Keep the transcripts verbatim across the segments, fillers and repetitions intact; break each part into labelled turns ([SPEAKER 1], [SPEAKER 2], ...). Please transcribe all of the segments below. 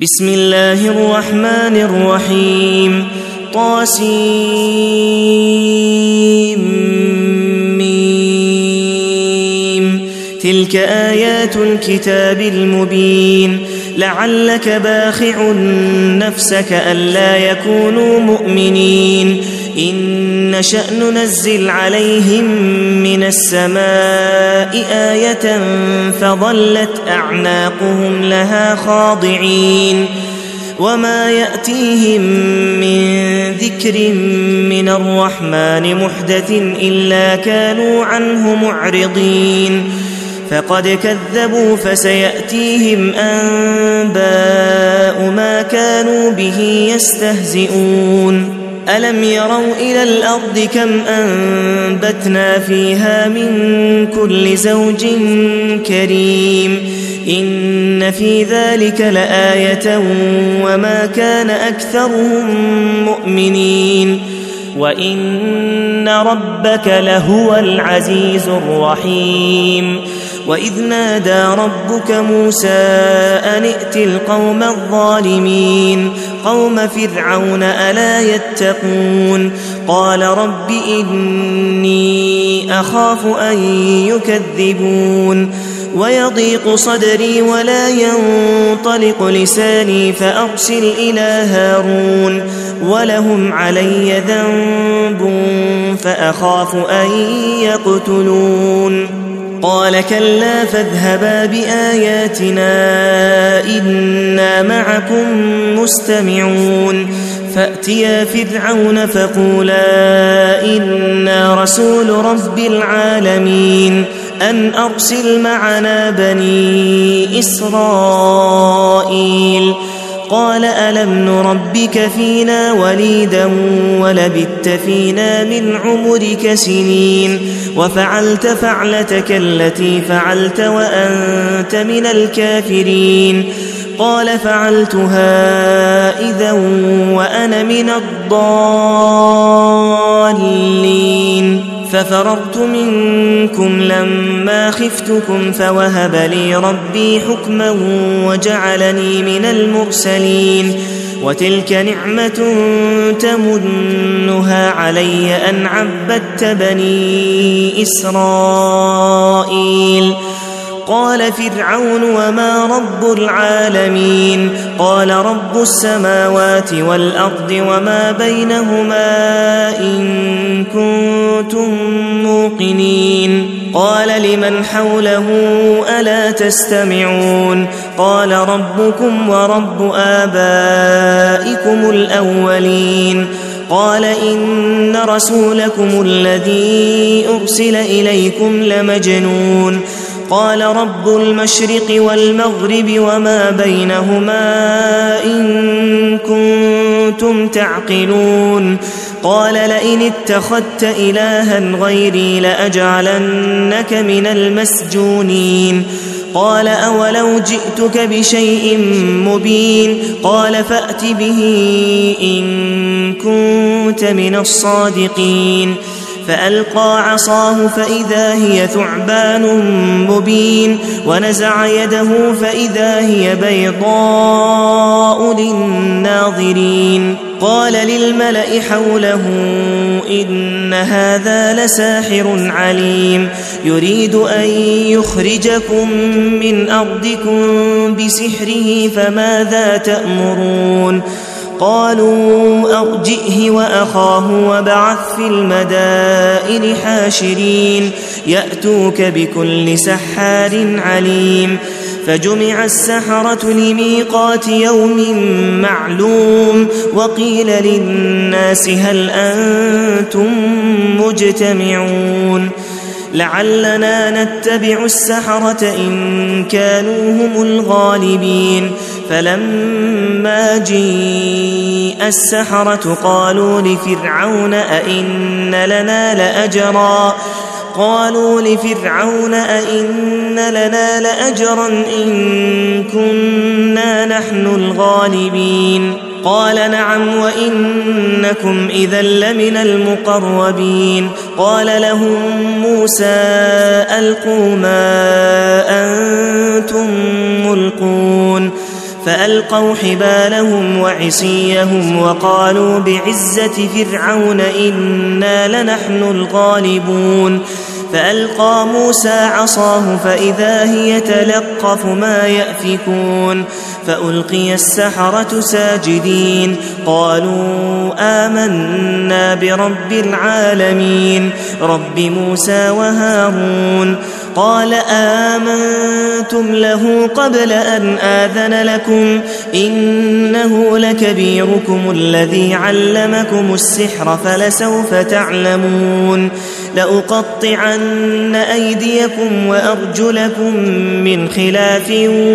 [SPEAKER 1] بسم الله الرحمن الرحيم طاسيم تلك آيات الكتاب المبين لعلك باخع نفسك ألا يكونوا مؤمنين إن نشأ ننزل عليهم من السماء آية فظلت أعناقهم لها خاضعين وما يأتيهم من ذكر من الرحمن محدث إلا كانوا عنه معرضين فقد كذبوا فسيأتيهم أنباء ما كانوا به يستهزئون ألم يروا إلى الأرض كم أنبتنا فيها من كل زوج كريم إن في ذلك لآية وما كان أكثرهم مؤمنين وإن ربك لهو العزيز الرحيم وإذ نادى ربك موسى أن ائت القوم الظالمين قوم فرعون ألا يتقون قال رب إني أخاف أن يكذبون ويضيق صدري ولا ينطلق لساني فأرسل إلى هارون ولهم علي ذنب فأخاف أن يقتلون قال كلا فاذهبا بآياتنا إنا معكم مستمعون فأتيا فرعون فقولا إنا رسول رب العالمين أن أرسل معنا بني إسرائيل قال ألم نربك فينا وليدا ولبثت فينا من عمرك سنين وفعلت فعلتك التي فعلت وأنت من الكافرين قال فعلتها إذا وأنا من الضالين ففررت منكم لما خفتكم فوهب لي ربي حكما وجعلني من المرسلين وتلك نعمة تمنها علي أن عبدت بني إسرائيل قال فرعون وما رب العالمين قال رب السماوات والأرض وما بينهما إن كنتم موقنين قال لمن حوله ألا تستمعون قال ربكم ورب آبائكم الأولين قال إن رسولكم الذي أرسل إليكم لمجنون قال رب المشرق والمغرب وما بينهما إن كنتم تعقلون قال لئن اتخذت إلها غيري لأجعلنك من المسجونين قال أولو جئتك بشيء مبين قال فأت به إن كنت من الصادقين فألقى عصاه فإذا هي ثعبان مبين ونزع يده فإذا هي بيضاء للناظرين قال للملأ حوله إن هذا لساحر عليم يريد أن يخرجكم من أرضكم بسحره فماذا تأمرون قالوا أرجئه وأخاه وابعث في المدائن حاشرين يأتوك بكل سحار عليم فجمع السحرة لميقات يوم معلوم وقيل للناس هل أنتم مجتمعون لعلنا نتبع السحرة إن كانوا هم الغالبين فلما جيء السحرة قالوا لفرعون أئن لنا لأجرا قالوا لفرعون أئن لنا لأجرا إن كنا نحن الغالبين قال نعم وإنكم إذا لمن المقربين قال لهم موسى ألقوا ما أنتم ملقون فألقوا حبالهم وعصيهم وقالوا بعزة فرعون إنا لنحن الغالبون فألقى موسى عصاه فإذا هي تلقف ما يأفكون فألقي السحرة ساجدين قالوا آمنا برب العالمين رب موسى وهارون قال آمنتم له قبل أن آذن لكم إنه لكبيركم الذي علمكم السحر فلسوف تعلمون لأقطعن أيديكم وأرجلكم من خلاف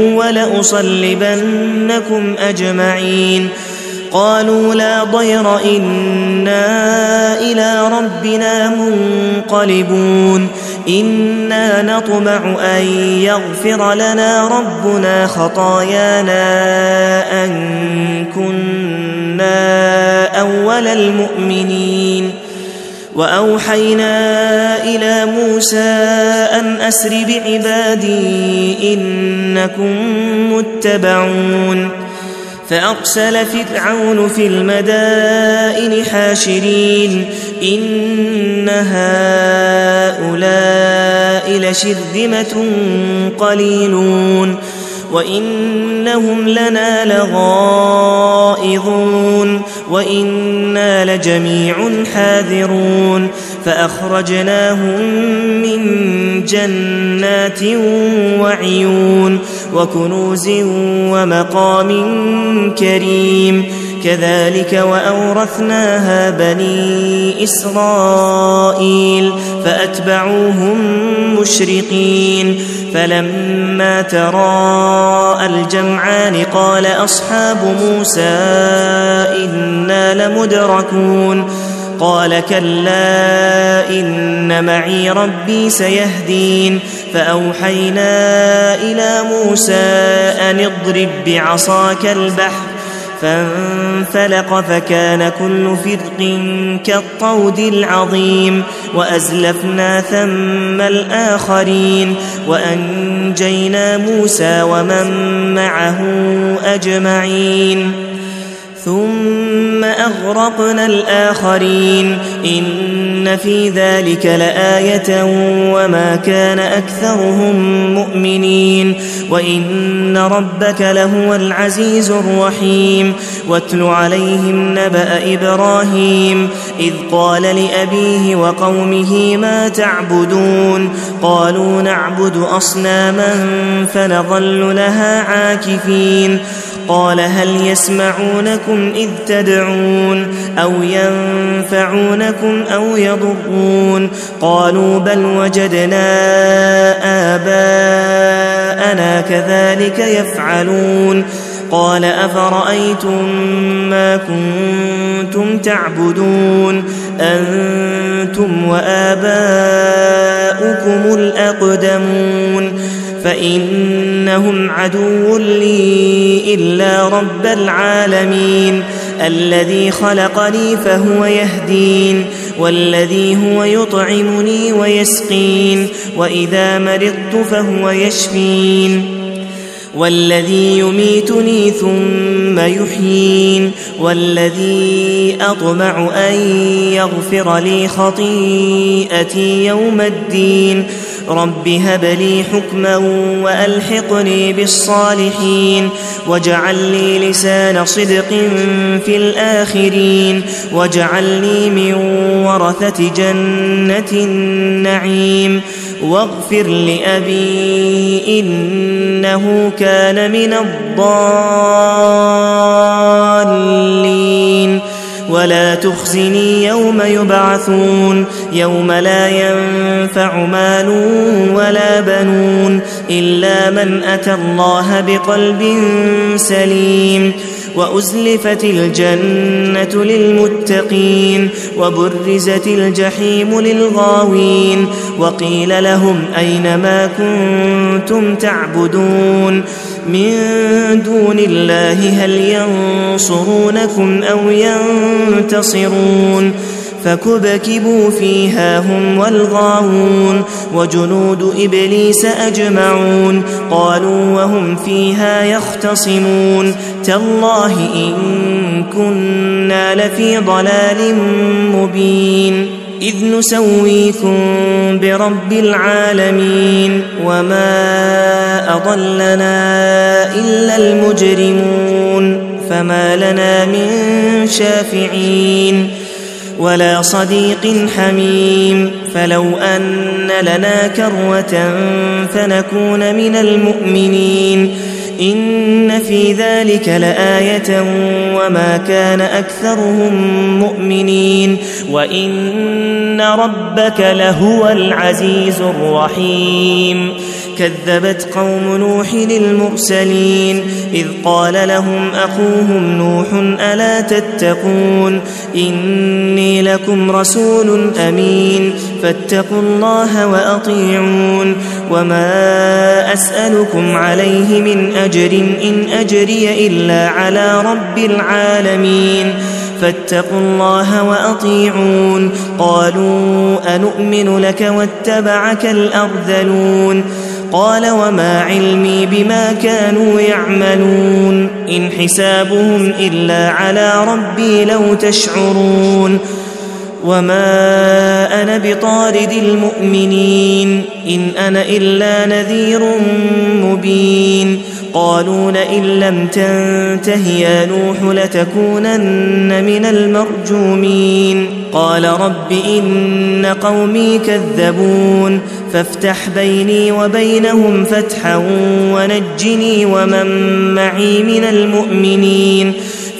[SPEAKER 1] ولأصلبنكم أجمعين قالوا لا ضير إنا إلى ربنا منقلبون إنا نطمع أن يغفر لنا ربنا خطايانا أن كنا أول المؤمنين وأوحينا إلى موسى أن أسر بعبادي إنكم متبعون فأرسل فرعون في المدائن حاشرين إن هؤلاء لشرذمة قليلون وإنهم لنا لغائظون وإنا لجميع حاذرون فأخرجناهم من جنات وعيون وكنوز ومقام كريم كذلك وأورثناها بني إسرائيل فأتبعوهم مشرقين فلما تراءى الجمعان قال أصحاب موسى إنا لمدركون قال كلا إن معي ربي سيهدين فأوحينا إلى موسى أن اضرب بعصاك البحر فانفلق فكان كل فرق كالطود العظيم وأزلفنا ثم الآخرين وأنجينا موسى ومن معه أجمعين ثم أغرقنا الآخرين إن في ذلك لآية وما كان أكثرهم مؤمنين وإن ربك لهو العزيز الرحيم واتل عليهم نبأ إبراهيم إذ قال لأبيه وقومه ما تعبدون قالوا نعبد أصناما فنظل لها عاكفين قال هل يسمعونكم إذ تدعون أو ينفعونكم أو يضرون قالوا بل وجدنا آباءنا كذلك يفعلون قال أفرأيتم ما كنتم تعبدون أنتم وآباؤكم الأقدمون فإنهم عدو لي إلا رب العالمين الذي خلقني فهو يهدين والذي هو يطعمني ويسقين وإذا مرضت فهو يشفين والذي يميتني ثم يحيين والذي أطمع أن يغفر لي خطيئتي يوم الدين رب هب لي حكما وألحقني بالصالحين واجعل لي لسان صدق في الآخرين واجعلني من ورثة جنة النعيم واغفر لأبي إنه كان من الضالين ولا تخزني يوم يبعثون يوم لا ينفع مال ولا بنون إلا من أتى الله بقلب سليم وأزلفت الجنة للمتقين وبرزت الجحيم للغاوين وقيل لهم أين ما كنتم تعبدون من دون الله هل ينصرونكم أو ينتصرون فكبكبوا فيها هم والغاوون وجنود إبليس أجمعون قالوا وهم فيها يختصمون تالله إن كنا لفي ضلال مبين إذ نسويكم برب العالمين وما أضلنا إلا المجرمون فما لنا من شافعين ولا صديق حميم فلو أن لنا كروة فنكون من المؤمنين إن في ذلك لآية وما كان أكثرهم مؤمنين وإن ربك لهو العزيز الرحيم كذبت قوم نوح المرسلين إذ قال لهم أخوهم نوح ألا تتقون إني لكم رسول أمين فاتقوا الله وأطيعون وما أسألكم عليه من أجر إن أجري إلا على رب العالمين فاتقوا الله وأطيعون قالوا أنؤمن لك واتبعك الأرذلون قال وما علمي بما كانوا يعملون إن حسابهم إلا على ربي لو تشعرون وما أنا بطارد المؤمنين إن أنا إلا نذير مبين قالوا لئن لم تنته يا نوح لتكونن من المرجومين قال رب إن قومي كذبون فافتح بيني وبينهم فتحا ونجني ومن معي من المؤمنين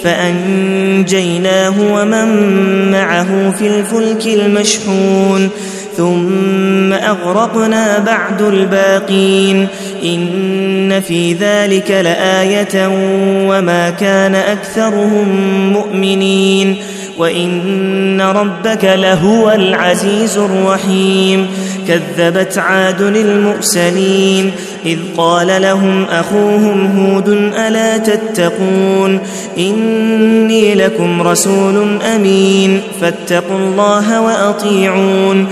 [SPEAKER 1] فأنجيناه ومن معه في الفلك المشحون ثم أغرقنا بعد الباقين إن في ذلك لآية وما كان أكثرهم مؤمنين وإن ربك لهو العزيز الرحيم كذبت عاد المرسلين إذ قال لهم أخوهم هود ألا تتقون إني لكم رسول أمين فاتقوا الله وأطيعون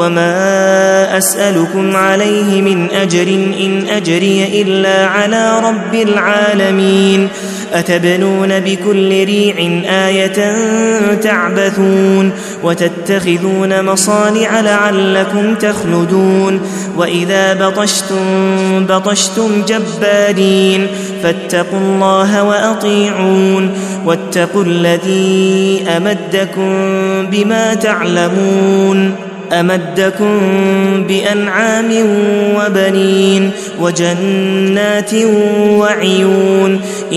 [SPEAKER 1] وما أسألكم عليه من أجر إن أجري إلا على رب العالمين أتبنون بكل ريع آية تعبثون وتتخذون مصانع لعلكم تخلدون وإذا بطشتم بطشتم جبارين فاتقوا الله وأطيعون واتقوا الذي أمدكم بما تعلمون أمدكم بأنعام وبنين وجنات وعيون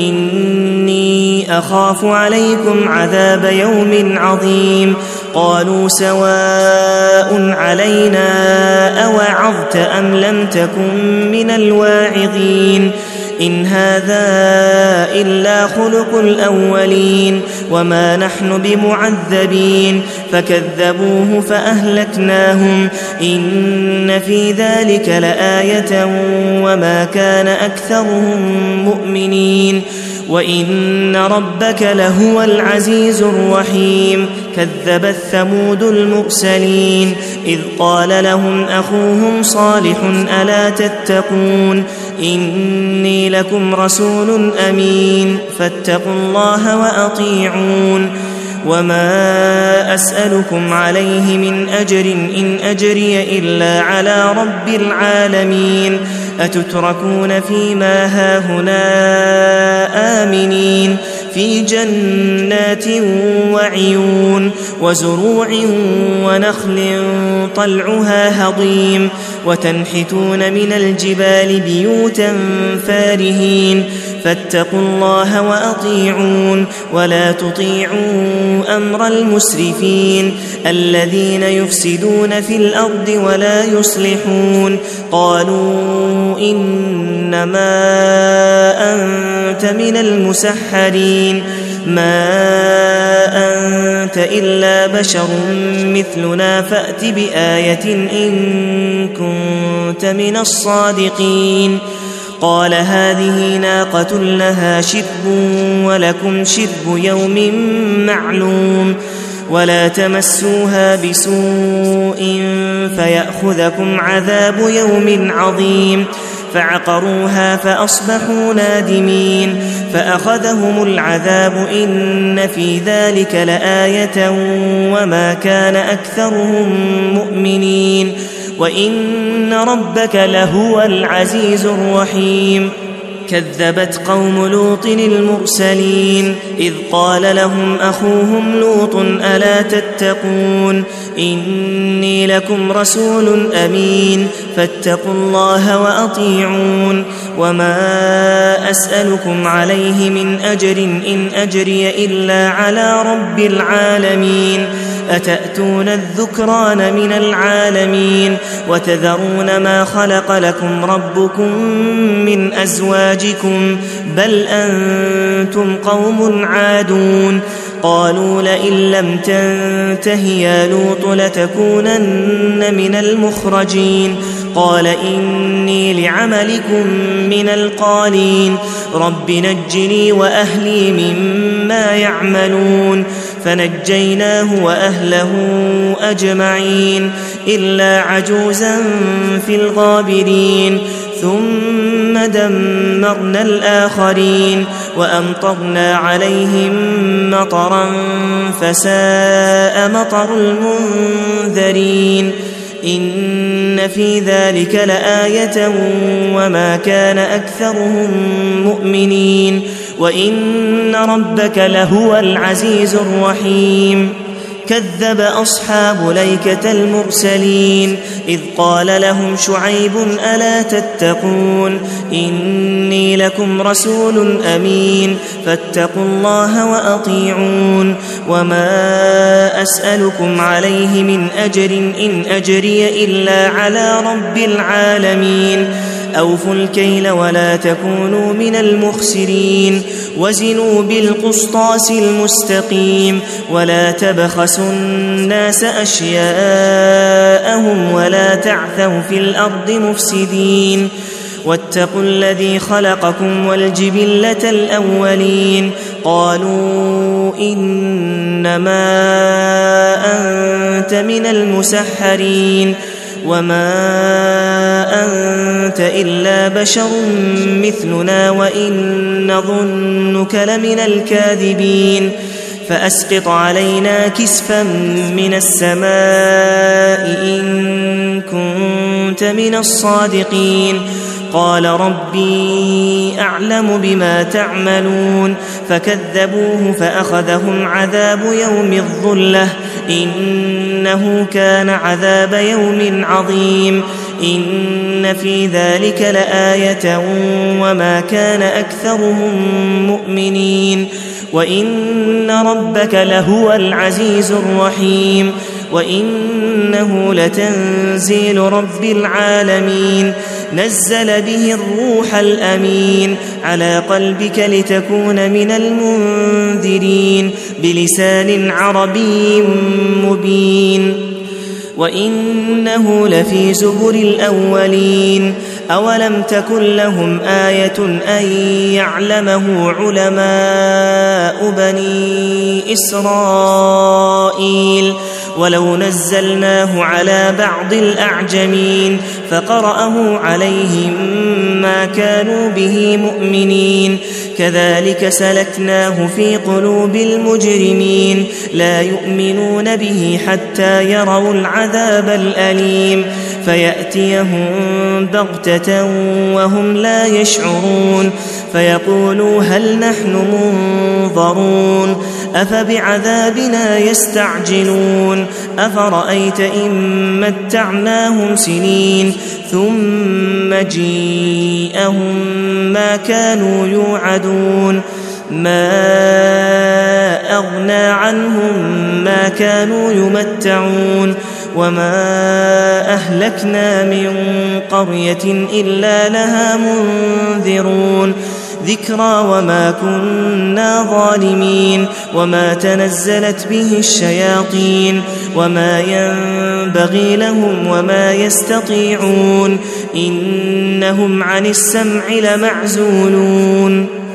[SPEAKER 1] إني أخاف عليكم عذاب يوم عظيم قالوا سواء علينا أوعظت أم لم تكن من الواعظين إن هذا إلا خلق الأولين وما نحن بمعذبين فكذبوه فأهلكناهم إن في ذلك لآية وما كان أكثرهم مؤمنين وإن ربك لهو العزيز الرحيم كذبت ثمود المرسلين إذ قال لهم أخوهم صالح ألا تتقون إني لكم رسول أمين فاتقوا الله وأطيعون وما أسألكم عليه من أجر إن أجري إلا على رب العالمين أتتركون فيما هاهنا آمنين في جنات وعيون وزروع ونخل طلعها هضيم وتنحتون من الجبال بيوتا فارهين فاتقوا الله وأطيعون ولا تطيعوا أمر المسرفين الذين يفسدون في الأرض ولا يصلحون قالوا إنما أنت من المسحرين ما أنت إلا بشر مثلنا فأت بآية إن كنت من الصادقين قال هذه ناقة لها شرب ولكم شرب يوم معلوم ولا تمسوها بسوء فيأخذكم عذاب يوم عظيم فعقروها فأصبحوا نادمين فأخذهم العذاب إن في ذلك لآية وما كان أكثرهم مؤمنين وإن ربك لهو العزيز الرحيم. كذبت قوم لوط المرسلين إذ قال لهم أخوهم لوط ألا تتقون إني لكم رسول أمين فاتقوا الله وأطيعون وما أسألكم عليه من أجر إن أجري إلا على رب العالمين أتأتون الذكران من العالمين وتذرون ما خلق لكم ربكم من أزواجكم بل أنتم قوم عادون قالوا لئن لم تنته يا لوط لتكونن من المخرجين قال إني لعملكم من القالين رب نجني وأهلي مما يعملون فنجيناه وأهله أجمعين إلا عجوزا في الغابرين ثم دمرنا الآخرين وأمطرنا عليهم مطرا فساء مطر المنذرين إن في ذلك لآية وما كان أكثرهم مؤمنين وإن ربك لهو العزيز الرحيم. كذب أصحاب ليكة المرسلين إذ قال لهم شعيب ألا تتقون إني لكم رسول أمين فاتقوا الله وأطيعون وما أسألكم عليه من أجر إن أجري إلا على رب العالمين أوفوا الكيل ولا تكونوا من المخسرين وزنوا بالقسطاس المستقيم ولا تبخسوا الناس أشياءهم ولا تعثوا في الأرض مفسدين واتقوا الذي خلقكم والجبلة الأولين قالوا إنما أنت من المسحرين وما أنت إلا بشر مثلنا وإن نظنك لمن الكاذبين فأسقط علينا كسفا من السماء إن كنت من الصادقين قال ربي أعلم بما تعملون فكذبوه فأخذهم عذاب يوم الظلة إنه كان عذاب يوم عظيم إن في ذلك لآية وما كان أكثرهم مؤمنين وإن ربك لهو العزيز الرحيم وإنه لتنزيل رب العالمين نزل به الروح الأمين على قلبك لتكون من المنذرين بلسان عربي مبين وإنه لفي زبر الأولين أولم تكن لهم آية أن يعلمه علماء بني إسرائيل ولو نزلناه على بعض الأعجمين فقرأه عليهم ما كانوا به مؤمنين كذلك سلكناه في قلوب المجرمين لا يؤمنون به حتى يروا العذاب الأليم فيأتيهم بغتة وهم لا يشعرون فيقولوا هل نحن منظرون أفبعذابنا يستعجلون أفرأيت إن متعناهم سنين ثم جيءهم ما كانوا يوعدون ما أغنى عنهم ما كانوا يمتعون وما أهلكنا من قرية إلا لها منذرون ذكرى وما كنا ظالمين وما تنزلت به الشياطين وما ينبغي لهم وما يستطيعون إنهم عن السمع لمعزولون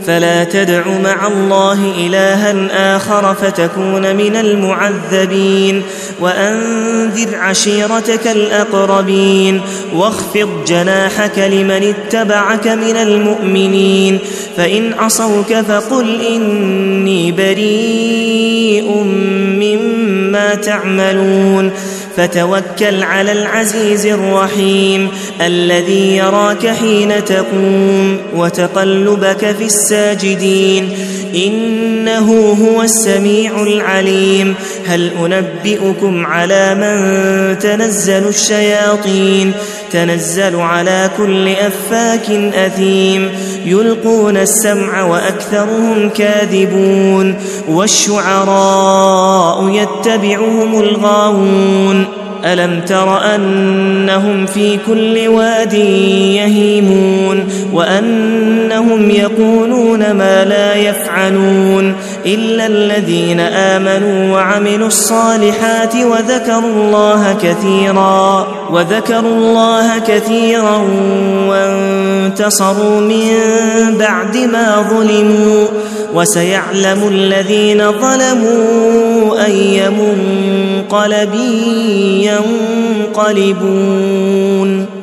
[SPEAKER 1] فلا تدع مع الله إلها آخر فتكون من المعذبين وأنذر عشيرتك الأقربين واخفض جناحك لمن اتبعك من المؤمنين فإن عصوك فقل إني بريء مما تعملون فتوكل على العزيز الرحيم الذي يراك حين تقوم وتقلبك في الساجدين إنه هو السميع العليم هل أنبئكم على من تنزل الشياطين تنزل على كل أفاك أثيم يلقون السمع وأكثرهم كاذبون والشعراء يتبعهم الغاوون ألم تر أنهم في كل واد يهيمون وأنهم يقولون ما لا يفعلون إلا الذين آمنوا وعملوا الصالحات وذكروا الله كثيرا وذكروا الله كثيرا وانتصروا من بعد ما ظلموا وسيعلم الذين ظلموا أي منقلب ينقلبون.